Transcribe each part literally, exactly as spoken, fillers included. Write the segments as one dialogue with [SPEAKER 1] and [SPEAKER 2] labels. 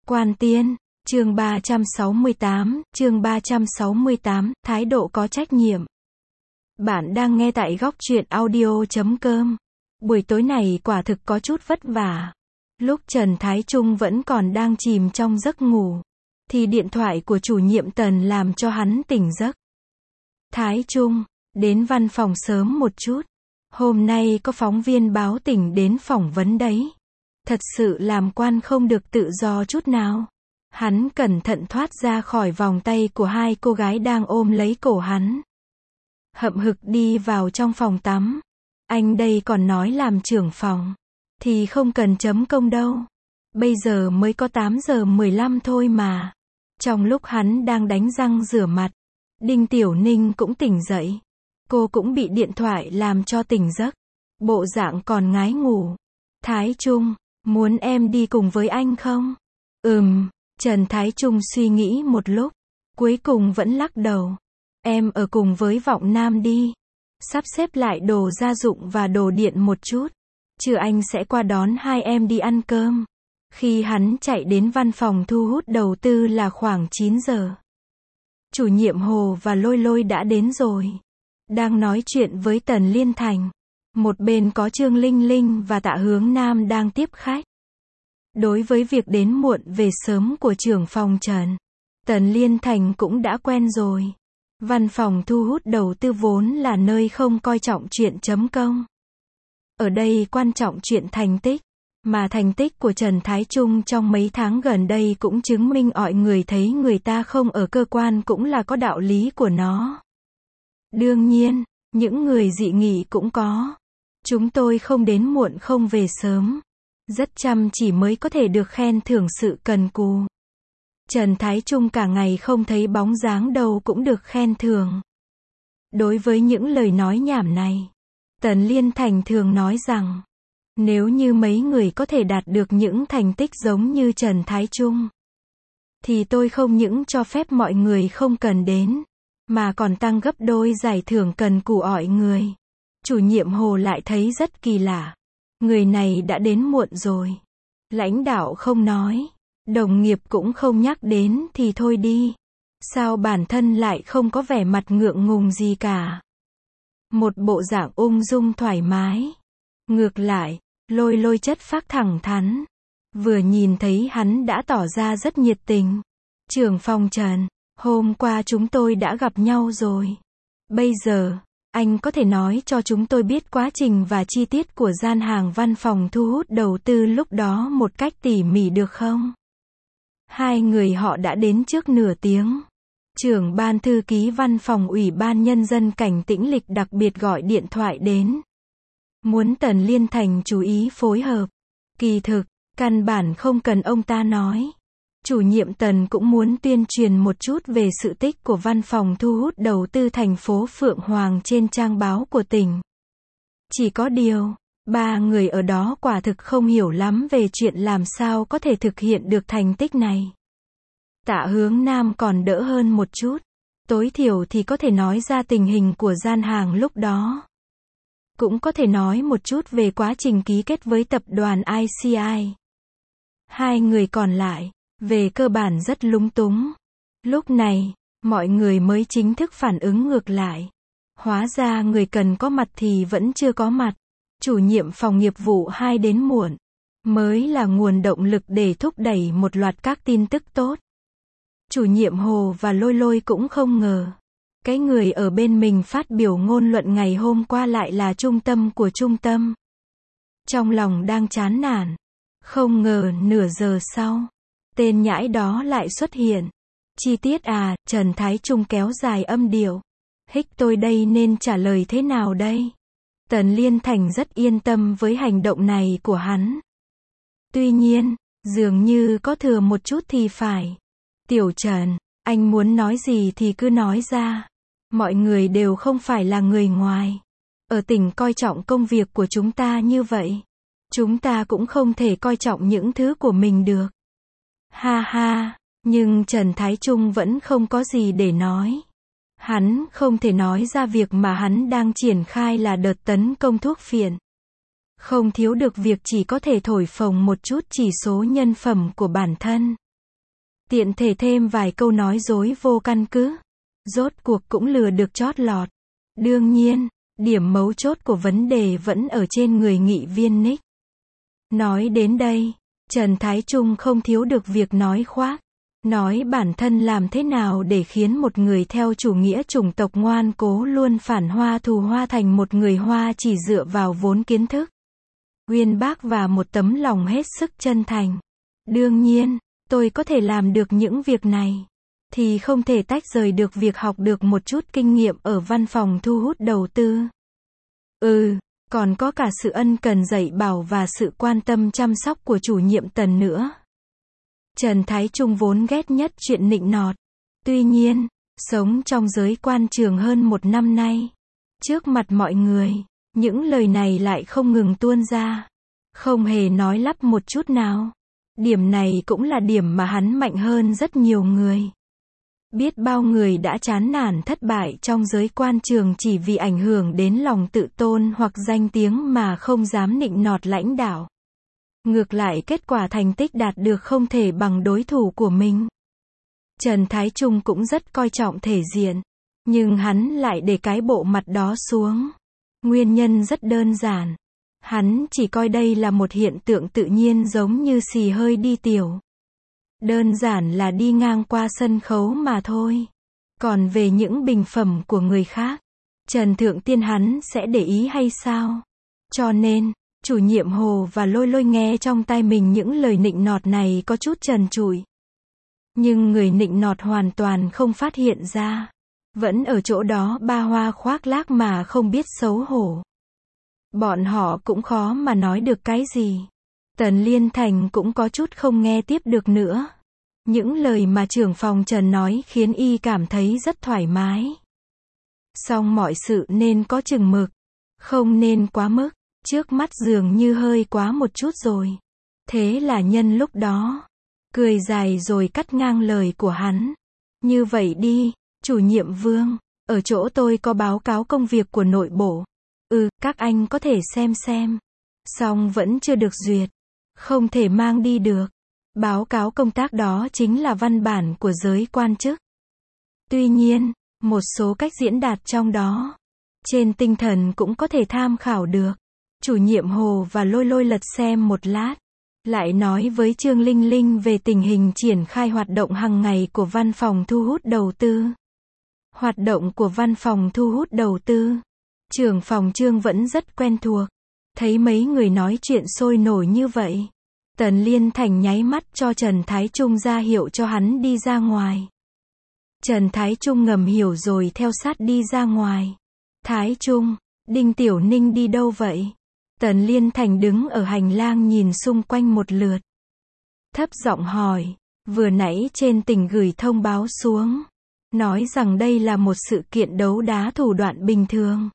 [SPEAKER 1] Quan Tiên, chương ba trăm sáu mươi tám, chương ba trăm sáu mươi tám, thái độ có trách nhiệm. Bạn đang nghe tại góc truyện audio chấm com. Buổi tối này quả thực có chút vất vả. Lúc Trần Thái Trung vẫn còn đang chìm trong giấc ngủ, thì điện thoại của chủ nhiệm Tần làm cho hắn tỉnh giấc. Thái Trung, đến văn phòng sớm một chút. Hôm nay có phóng viên báo tỉnh đến phỏng vấn đấy. Thật sự làm quan không được tự do chút nào. Hắn cẩn thận thoát ra khỏi vòng tay của hai cô gái đang ôm lấy cổ hắn. Hậm hực đi vào trong phòng tắm. Anh đây còn nói làm trưởng phòng thì không cần chấm công đâu. Bây giờ mới có tám giờ mười lăm thôi mà. Trong lúc hắn đang đánh răng rửa mặt, Đinh Tiểu Ninh cũng tỉnh dậy. Cô cũng bị điện thoại làm cho tỉnh giấc. Bộ dạng còn ngái ngủ. Thái Trung, muốn em đi cùng với anh không? Ừm, Trần Thái Trung suy nghĩ một lúc, cuối cùng vẫn lắc đầu. Em ở cùng với Vọng Nam đi. Sắp xếp lại đồ gia dụng và đồ điện một chút. Trưa anh sẽ qua đón hai em đi ăn cơm. Khi hắn chạy đến văn phòng thu hút đầu tư là khoảng chín giờ. Chủ nhiệm Hồ và Lôi Lôi đã đến rồi. Đang nói chuyện với Tần Liên Thành. Một bên có Trương Linh Linh và Tạ Hướng Nam đang tiếp khách. Đối với việc đến muộn về sớm của trưởng phòng Trần, Tần Liên Thành cũng đã quen rồi. Văn phòng thu hút đầu tư vốn là nơi không coi trọng chuyện chấm công. Ở đây quan trọng chuyện thành tích, mà thành tích của Trần Thái Trung trong mấy tháng gần đây cũng chứng minh mọi người thấy người ta không ở cơ quan cũng là có đạo lý của nó. Đương nhiên, những người dị nghị cũng có. Chúng tôi không đến muộn không về sớm. Rất chăm chỉ mới có thể được khen thưởng sự cần cù. Trần Thái Trung cả ngày không thấy bóng dáng đâu cũng được khen thưởng. Đối với những lời nói nhảm này, Tần Liên Thành thường nói rằng, nếu như mấy người có thể đạt được những thành tích giống như Trần Thái Trung, thì tôi không những cho phép mọi người không cần đến, mà còn tăng gấp đôi giải thưởng cần cù mọi người. Chủ nhiệm Hồ lại thấy rất kỳ lạ. Người này đã đến muộn rồi. Lãnh đạo không nói, đồng nghiệp cũng không nhắc đến thì thôi đi. Sao bản thân lại không có vẻ mặt ngượng ngùng gì cả? Một bộ dạng ung dung thoải mái. Ngược lại, Lôi Lôi chất phác thẳng thắn. Vừa nhìn thấy hắn đã tỏ ra rất nhiệt tình. Trưởng phòng Trần, hôm qua chúng tôi đã gặp nhau rồi. Bây giờ, anh có thể nói cho chúng tôi biết quá trình và chi tiết của gian hàng văn phòng thu hút đầu tư lúc đó một cách tỉ mỉ được không? Hai người họ đã đến trước nửa tiếng. Trưởng ban thư ký văn phòng Ủy ban Nhân dân Cảnh Tĩnh Lịch đặc biệt gọi điện thoại đến. Muốn Tần Liên Thành chú ý phối hợp. Kỳ thực, căn bản không cần ông ta nói. Chủ nhiệm Tần cũng muốn tuyên truyền một chút về sự tích của văn phòng thu hút đầu tư thành phố Phượng Hoàng trên trang báo của tỉnh. Chỉ có điều, ba người ở đó quả thực không hiểu lắm về chuyện làm sao có thể thực hiện được thành tích này. Tạ Hướng Nam còn đỡ hơn một chút. Tối thiểu thì có thể nói ra tình hình của gian hàng lúc đó. Cũng có thể nói một chút về quá trình ký kết với tập đoàn i xê i. Hai người còn lại, về cơ bản rất lúng túng. Lúc này, mọi người mới chính thức phản ứng ngược lại. Hóa ra người cần có mặt thì vẫn chưa có mặt. Chủ nhiệm phòng nghiệp vụ hai đến muộn, mới là nguồn động lực để thúc đẩy một loạt các tin tức tốt. Chủ nhiệm Hồ và Lôi Lôi cũng không ngờ. Cái người ở bên mình phát biểu ngôn luận ngày hôm qua lại là trung tâm của trung tâm. Trong lòng đang chán nản. Không ngờ nửa giờ sau, tên nhãi đó lại xuất hiện. Chi tiết à, Trần Thái Trung kéo dài âm điệu. Hích tôi đây nên trả lời thế nào đây? Tần Liên Thành rất yên tâm với hành động này của hắn. Tuy nhiên, dường như có thừa một chút thì phải. Tiểu Trần, anh muốn nói gì thì cứ nói ra. Mọi người đều không phải là người ngoài. Ở tỉnh coi trọng công việc của chúng ta như vậy. Chúng ta cũng không thể coi trọng những thứ của mình được. Ha ha, nhưng Trần Thái Trung vẫn không có gì để nói. Hắn không thể nói ra việc mà hắn đang triển khai là đợt tấn công thuốc phiện. Không thiếu được việc chỉ có thể thổi phồng một chút chỉ số nhân phẩm của bản thân. Tiện thể thêm vài câu nói dối vô căn cứ. Rốt cuộc cũng lừa được chót lọt. Đương nhiên, điểm mấu chốt của vấn đề vẫn ở trên người nghị viên Nick. Nói đến đây, Trần Thái Trung không thiếu được việc nói khoác. Nói bản thân làm thế nào để khiến một người theo chủ nghĩa chủng tộc ngoan cố luôn phản Hoa thù Hoa thành một người Hoa chỉ dựa vào vốn kiến thức, uyên bác và một tấm lòng hết sức chân thành. Đương nhiên, tôi có thể làm được những việc này, thì không thể tách rời được việc học được một chút kinh nghiệm ở văn phòng thu hút đầu tư. Ừ, còn có cả sự ân cần dạy bảo và sự quan tâm chăm sóc của chủ nhiệm Tần nữa. Trần Thái Trung vốn ghét nhất chuyện nịnh nọt. Tuy nhiên, sống trong giới quan trường hơn một năm nay, trước mặt mọi người, những lời này lại không ngừng tuôn ra. Không hề nói lắp một chút nào. Điểm này cũng là điểm mà hắn mạnh hơn rất nhiều người. Biết bao người đã chán nản thất bại trong giới quan trường chỉ vì ảnh hưởng đến lòng tự tôn hoặc danh tiếng mà không dám nịnh nọt lãnh đạo. Ngược lại kết quả thành tích đạt được không thể bằng đối thủ của mình. Trần Thái Trung cũng rất coi trọng thể diện, nhưng hắn lại để cái bộ mặt đó xuống. Nguyên nhân rất đơn giản. Hắn chỉ coi đây là một hiện tượng tự nhiên giống như xì hơi đi tiểu. Đơn giản là đi ngang qua sân khấu mà thôi. Còn về những bình phẩm của người khác, Trần Thượng Tiên hắn sẽ để ý hay sao? Cho nên, chủ nhiệm Hồ và Lôi Lôi nghe trong tai mình những lời nịnh nọt này có chút trần trụi. Nhưng người nịnh nọt hoàn toàn không phát hiện ra. Vẫn ở chỗ đó ba hoa khoác lác mà không biết xấu hổ. Bọn họ cũng khó mà nói được cái gì. Tần Liên Thành cũng có chút không nghe tiếp được nữa. Những lời mà trưởng phòng Trần nói khiến y cảm thấy rất thoải mái. Song mọi sự nên có chừng mực, không nên quá mức. Trước mắt dường như hơi quá một chút rồi. Thế là nhân lúc đó, cười dài rồi cắt ngang lời của hắn. Như vậy đi, chủ nhiệm Vương, ở chỗ tôi có báo cáo công việc của nội bộ. Ừ, các anh có thể xem xem. Song vẫn chưa được duyệt. Không thể mang đi được. Báo cáo công tác đó chính là văn bản của giới quan chức. Tuy nhiên, một số cách diễn đạt trong đó, trên tinh thần cũng có thể tham khảo được. Chủ nhiệm Hồ và Lôi Lôi lật xem một lát, lại nói với Trương Linh Linh về tình hình triển khai hoạt động hàng ngày của văn phòng thu hút đầu tư. Hoạt động của văn phòng thu hút đầu tư, trưởng phòng Trương vẫn rất quen thuộc. Thấy mấy người nói chuyện sôi nổi như vậy, Tần Liên Thành nháy mắt cho Trần Thái Trung ra hiệu cho hắn đi ra ngoài. Trần Thái Trung ngầm hiểu rồi theo sát đi ra ngoài. Thái Trung, Đinh Tiểu Ninh đi đâu vậy? Tần Liên Thành đứng ở hành lang nhìn xung quanh một lượt. Thấp giọng hỏi, vừa nãy trên tỉnh gửi thông báo xuống, nói rằng đây là một sự kiện đấu đá thủ đoạn bình thường.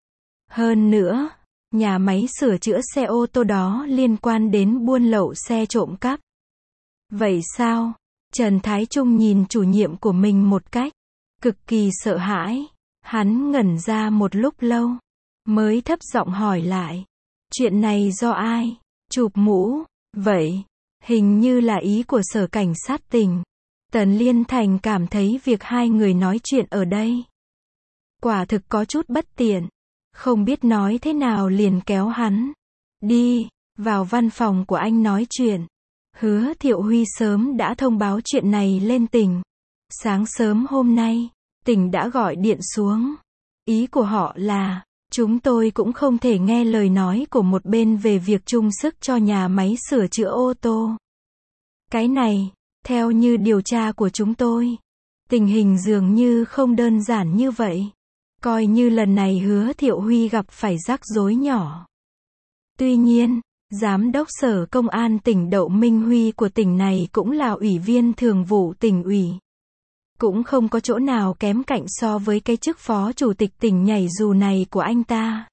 [SPEAKER 1] Hơn nữa, nhà máy sửa chữa xe ô tô đó liên quan đến buôn lậu xe trộm cắp. Vậy sao? Trần Thái Trung nhìn chủ nhiệm của mình một cách cực kỳ sợ hãi. Hắn ngẩn ra một lúc lâu, mới thấp giọng hỏi lại. Chuyện này do ai chụp mũ? Vậy, hình như là ý của sở cảnh sát tỉnh. Tần Liên Thành cảm thấy việc hai người nói chuyện ở đây quả thực có chút bất tiện. Không biết nói thế nào liền kéo hắn. Đi, vào văn phòng của anh nói chuyện. Hứa Thiệu Huy sớm đã thông báo chuyện này lên tỉnh. Sáng sớm hôm nay, tỉnh đã gọi điện xuống. Ý của họ là, chúng tôi cũng không thể nghe lời nói của một bên về việc chung sức cho nhà máy sửa chữa ô tô. Cái này, theo như điều tra của chúng tôi, tình hình dường như không đơn giản như vậy. Coi như lần này Hứa Thiệu Huy gặp phải rắc rối nhỏ. Tuy nhiên, Giám đốc Sở Công an tỉnh Đậu Minh Huy của tỉnh này cũng là ủy viên thường vụ tỉnh ủy. Cũng không có chỗ nào kém cạnh so với cái chức phó chủ tịch tỉnh nhảy dù này của anh ta.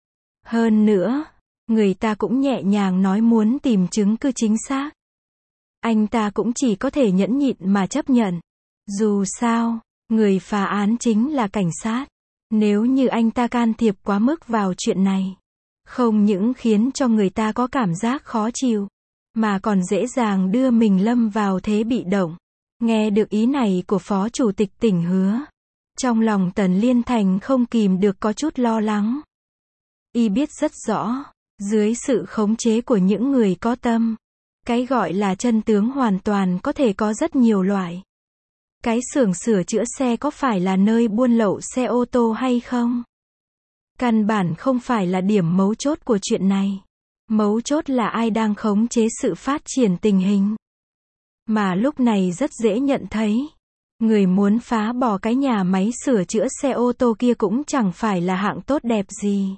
[SPEAKER 1] Hơn nữa, người ta cũng nhẹ nhàng nói muốn tìm chứng cứ chính xác. Anh ta cũng chỉ có thể nhẫn nhịn mà chấp nhận. Dù sao, người phá án chính là cảnh sát. Nếu như anh ta can thiệp quá mức vào chuyện này, không những khiến cho người ta có cảm giác khó chịu, mà còn dễ dàng đưa mình lâm vào thế bị động. Nghe được ý này của Phó Chủ tịch tỉnh Hứa. Trong lòng Tần Liên Thành không kìm được có chút lo lắng. Y biết rất rõ, dưới sự khống chế của những người có tâm, cái gọi là chân tướng hoàn toàn có thể có rất nhiều loại. Cái xưởng sửa chữa xe có phải là nơi buôn lậu xe ô tô hay không? Căn bản không phải là điểm mấu chốt của chuyện này. Mấu chốt là ai đang khống chế sự phát triển tình hình. Mà lúc này rất dễ nhận thấy. Người muốn phá bỏ cái nhà máy sửa chữa xe ô tô kia cũng chẳng phải là hạng tốt đẹp gì.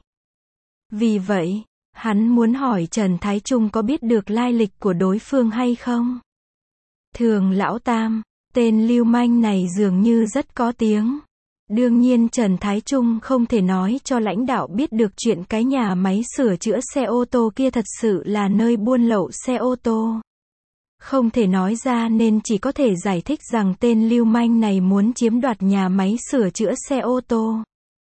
[SPEAKER 1] Vì vậy, hắn muốn hỏi Trần Thái Trung có biết được lai lịch của đối phương hay không? Thường Lão Tam, tên lưu manh này dường như rất có tiếng. Đương nhiên Trần Thái Trung không thể nói cho lãnh đạo biết được chuyện cái nhà máy sửa chữa xe ô tô kia thật sự là nơi buôn lậu xe ô tô. Không thể nói ra nên chỉ có thể giải thích rằng tên lưu manh này muốn chiếm đoạt nhà máy sửa chữa xe ô tô.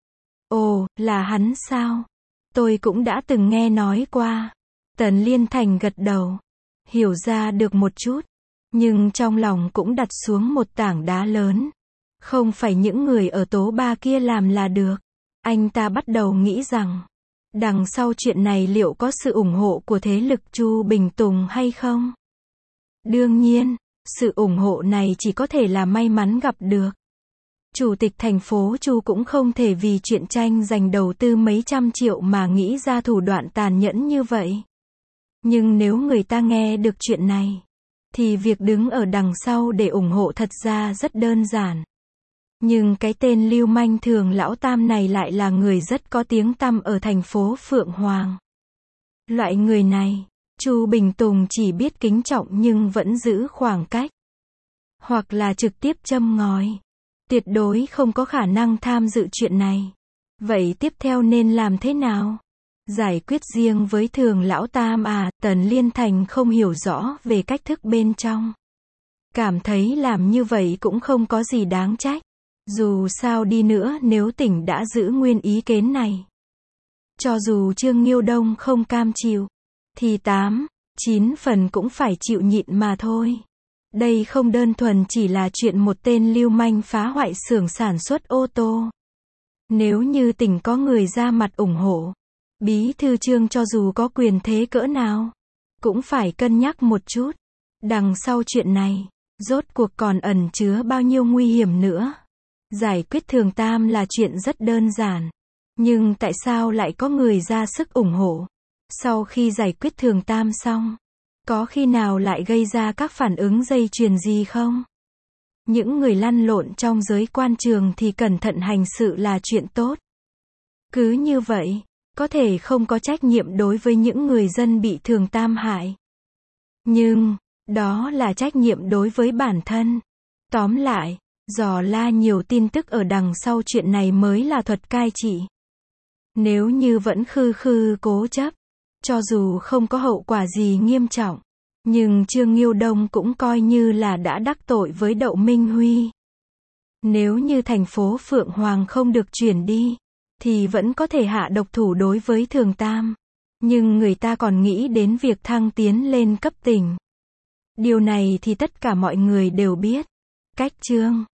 [SPEAKER 1] Ồ, là hắn sao? Tôi cũng đã từng nghe nói qua. Tần Liên Thành gật đầu. Hiểu ra được một chút. Nhưng trong lòng cũng đặt xuống một tảng đá lớn. Không phải những người ở tố ba kia làm là được. Anh ta bắt đầu nghĩ rằng, đằng sau chuyện này liệu có sự ủng hộ của thế lực Chu Bình Tùng hay không? Đương nhiên, sự ủng hộ này chỉ có thể là may mắn gặp được. Chủ tịch thành phố Chu cũng không thể vì chuyện tranh giành đầu tư mấy trăm triệu mà nghĩ ra thủ đoạn tàn nhẫn như vậy. Nhưng nếu người ta nghe được chuyện này, thì việc đứng ở đằng sau để ủng hộ thật ra rất đơn giản. Nhưng cái tên lưu manh Thường Lão Tam này lại là người rất có tiếng tăm ở thành phố Phượng Hoàng. Loại người này, Chu Bình Tùng chỉ biết kính trọng nhưng vẫn giữ khoảng cách. Hoặc là trực tiếp châm ngòi. Tuyệt đối không có khả năng tham dự chuyện này. Vậy tiếp theo nên làm thế nào? Giải quyết riêng với Thường Lão Tam à? Tần Liên Thành không hiểu rõ về cách thức bên trong. Cảm thấy làm như vậy cũng không có gì đáng trách. Dù sao đi nữa nếu tỉnh đã giữ nguyên ý kiến này. Cho dù Trương Nghiêu Đông không cam chịu, thì tám, chín phần cũng phải chịu nhịn mà thôi. Đây không đơn thuần chỉ là chuyện một tên lưu manh phá hoại xưởng sản xuất ô tô. Nếu như tỉnh có người ra mặt ủng hộ, Bí thư Trương cho dù có quyền thế cỡ nào, cũng phải cân nhắc một chút. Đằng sau chuyện này, rốt cuộc còn ẩn chứa bao nhiêu nguy hiểm nữa. Giải quyết Thường Tam là chuyện rất đơn giản. Nhưng tại sao lại có người ra sức ủng hộ? Sau khi giải quyết Thường Tam xong, có khi nào lại gây ra các phản ứng dây chuyền gì không? Những người lăn lộn trong giới quan trường thì cẩn thận hành sự là chuyện tốt. Cứ như vậy, có thể không có trách nhiệm đối với những người dân bị Thường Tam hại. Nhưng, đó là trách nhiệm đối với bản thân. Tóm lại, dò la nhiều tin tức ở đằng sau chuyện này mới là thuật cai trị. Nếu như vẫn khư khư cố chấp, cho dù không có hậu quả gì nghiêm trọng, nhưng Trương Nghiêu Đông cũng coi như là đã đắc tội với Đậu Minh Huy. Nếu như thành phố Phượng Hoàng không được chuyển đi, thì vẫn có thể hạ độc thủ đối với Thường Tam. Nhưng người ta còn nghĩ đến việc thăng tiến lên cấp tỉnh. Điều này thì tất cả mọi người đều biết. Cách chương